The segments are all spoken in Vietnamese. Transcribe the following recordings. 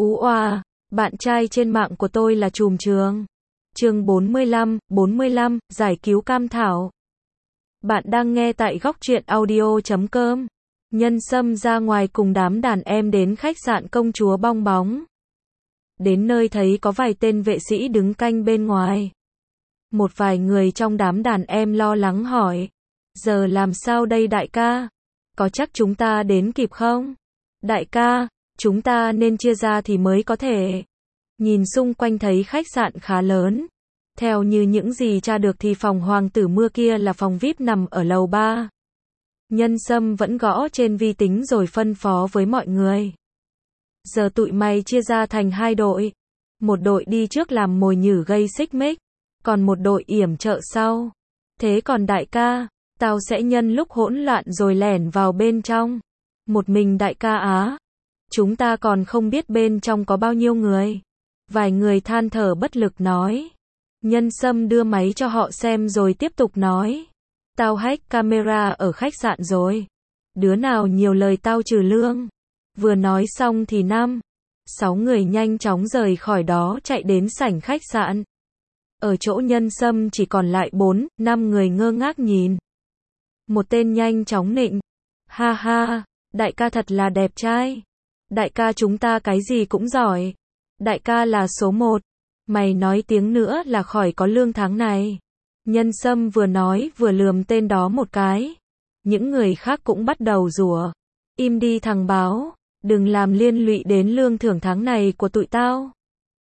Ú oa, bạn trai trên mạng của tôi là trùm trường. Chương 45, giải cứu Cam Thảo. Bạn đang nghe tại góc truyện audio.com. Nhân Sâm ra ngoài cùng đám đàn em đến khách sạn Công Chúa Bong Bóng. Đến nơi thấy có vài tên vệ sĩ đứng canh bên ngoài. Một vài người trong đám đàn em lo lắng hỏi. Giờ làm sao đây đại ca? Có chắc chúng ta đến kịp không? Đại ca, chúng ta nên chia ra thì mới có thể. Nhìn xung quanh thấy khách sạn khá lớn. Theo như những gì tra được thì phòng Hoàng tử Mưa kia là phòng VIP nằm ở lầu 3. Nhân Sâm vẫn gõ trên vi tính rồi phân phó với mọi người. Giờ tụi mày chia ra thành hai đội. Một đội đi trước làm mồi nhử gây xích mích, còn một đội yểm trợ sau. Thế còn đại ca, tao sẽ nhân lúc hỗn loạn rồi lẻn vào bên trong. Một mình đại ca á? Chúng ta còn không biết bên trong có bao nhiêu người. Vài người than thở bất lực nói. Nhân Sâm đưa máy cho họ xem rồi tiếp tục nói. Tao hack camera ở khách sạn rồi. Đứa nào nhiều lời tao trừ lương. Vừa nói xong thì 6 người nhanh chóng rời khỏi đó chạy đến sảnh khách sạn. Ở chỗ Nhân Sâm chỉ còn lại 4-5 người ngơ ngác nhìn. Một tên nhanh chóng nịnh. Ha ha, đại ca thật là đẹp trai. Đại ca chúng ta cái gì cũng giỏi. Đại ca là số 1. Mày nói tiếng nữa là khỏi có lương tháng này. Nhân Sâm vừa nói vừa lườm tên đó một cái. Những người khác cũng bắt đầu rủa. Im đi thằng báo, đừng làm liên lụy đến lương thưởng tháng này của tụi tao.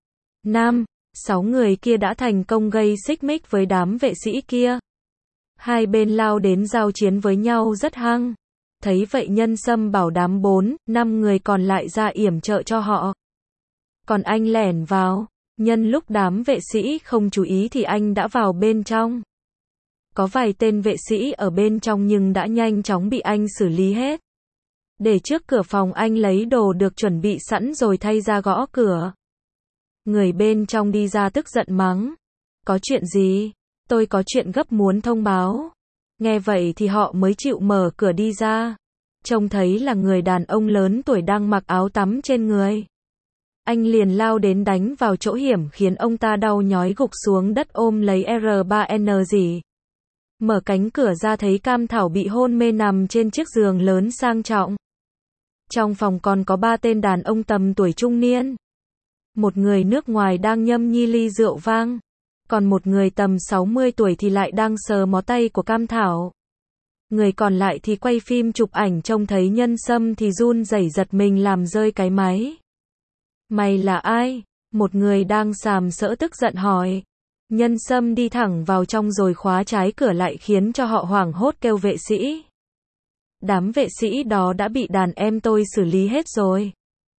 6 người kia đã thành công gây xích mích với đám vệ sĩ kia. Hai bên lao đến giao chiến với nhau rất hăng. Thấy vậy Nhân Sâm bảo đám 4-5 người còn lại ra yểm trợ cho họ. Còn anh lẻn vào. Nhân lúc đám vệ sĩ không chú ý thì anh đã vào bên trong. Có vài tên vệ sĩ ở bên trong nhưng đã nhanh chóng bị anh xử lý hết. Để trước cửa phòng anh lấy đồ được chuẩn bị sẵn rồi thay ra gõ cửa. Người bên trong đi ra tức giận mắng. Có chuyện gì? Tôi có chuyện gấp muốn thông báo. Nghe vậy thì họ mới chịu mở cửa đi ra. Trông thấy là người đàn ông lớn tuổi đang mặc áo tắm trên người. Anh liền lao đến đánh vào chỗ hiểm khiến ông ta đau nhói gục xuống đất ôm lấy R3N gì. Mở cánh cửa ra thấy Cam Thảo bị hôn mê nằm trên chiếc giường lớn sang trọng. Trong phòng còn có 3 tên đàn ông tầm tuổi trung niên. Một người nước ngoài đang nhâm nhi ly rượu vang. Còn một người tầm 60 tuổi thì lại đang sờ mó tay của Cam Thảo. Người còn lại thì quay phim chụp ảnh trông thấy Nhân Sâm thì run rẩy giật mình làm rơi cái máy. Mày là ai? Một người đang sàm sỡ tức giận hỏi. Nhân Sâm đi thẳng vào trong rồi khóa trái cửa lại khiến cho họ hoảng hốt kêu vệ sĩ. Đám vệ sĩ đó đã bị đàn em tôi xử lý hết rồi.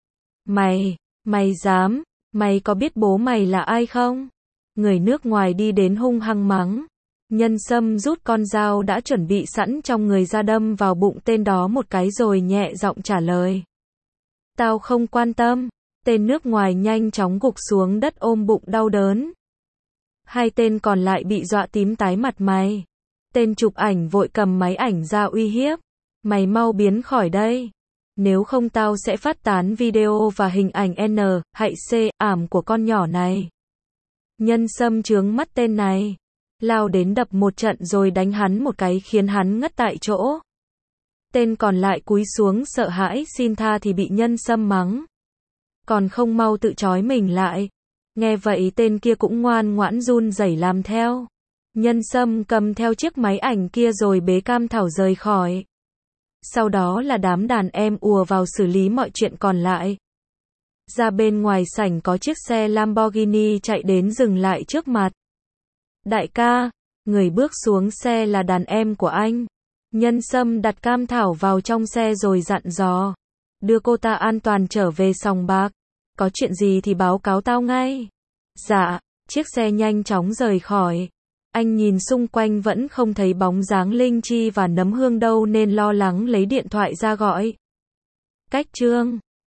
Mày dám, mày có biết bố mày là ai không? Người nước ngoài đi đến hung hăng mắng. Nhân Sâm rút con dao đã chuẩn bị sẵn trong người ra đâm vào bụng tên đó một cái rồi nhẹ giọng trả lời. Tao không quan tâm. Tên nước ngoài nhanh chóng gục xuống đất ôm bụng đau đớn. Hai tên còn lại bị dọa tím tái mặt mày. Tên chụp ảnh vội cầm máy ảnh ra uy hiếp. Mày mau biến khỏi đây. Nếu không tao sẽ phát tán video và hình ảnh hại ảm của con nhỏ này. Nhân Sâm trướng mắt tên này. Lao đến đập một trận rồi đánh hắn một cái khiến hắn ngất tại chỗ. Tên còn lại cúi xuống sợ hãi xin tha thì bị Nhân Sâm mắng. Còn không mau tự trói mình lại. Nghe vậy tên kia cũng ngoan ngoãn run rẩy làm theo. Nhân Sâm cầm theo chiếc máy ảnh kia rồi bế Cam Thảo rời khỏi. Sau đó là đám đàn em ùa vào xử lý mọi chuyện còn lại. Ra bên ngoài sảnh có chiếc xe Lamborghini chạy đến dừng lại trước mặt. Đại ca, người bước xuống xe là đàn em của anh. Nhân Sâm đặt Cam Thảo vào trong xe rồi dặn dò. Đưa cô ta an toàn trở về sòng bạc. Có chuyện gì thì báo cáo tao ngay. Dạ, chiếc xe nhanh chóng rời khỏi. Anh nhìn xung quanh vẫn không thấy bóng dáng Linh Chi và Nấm Hương đâu nên lo lắng lấy điện thoại ra gọi. Cách chương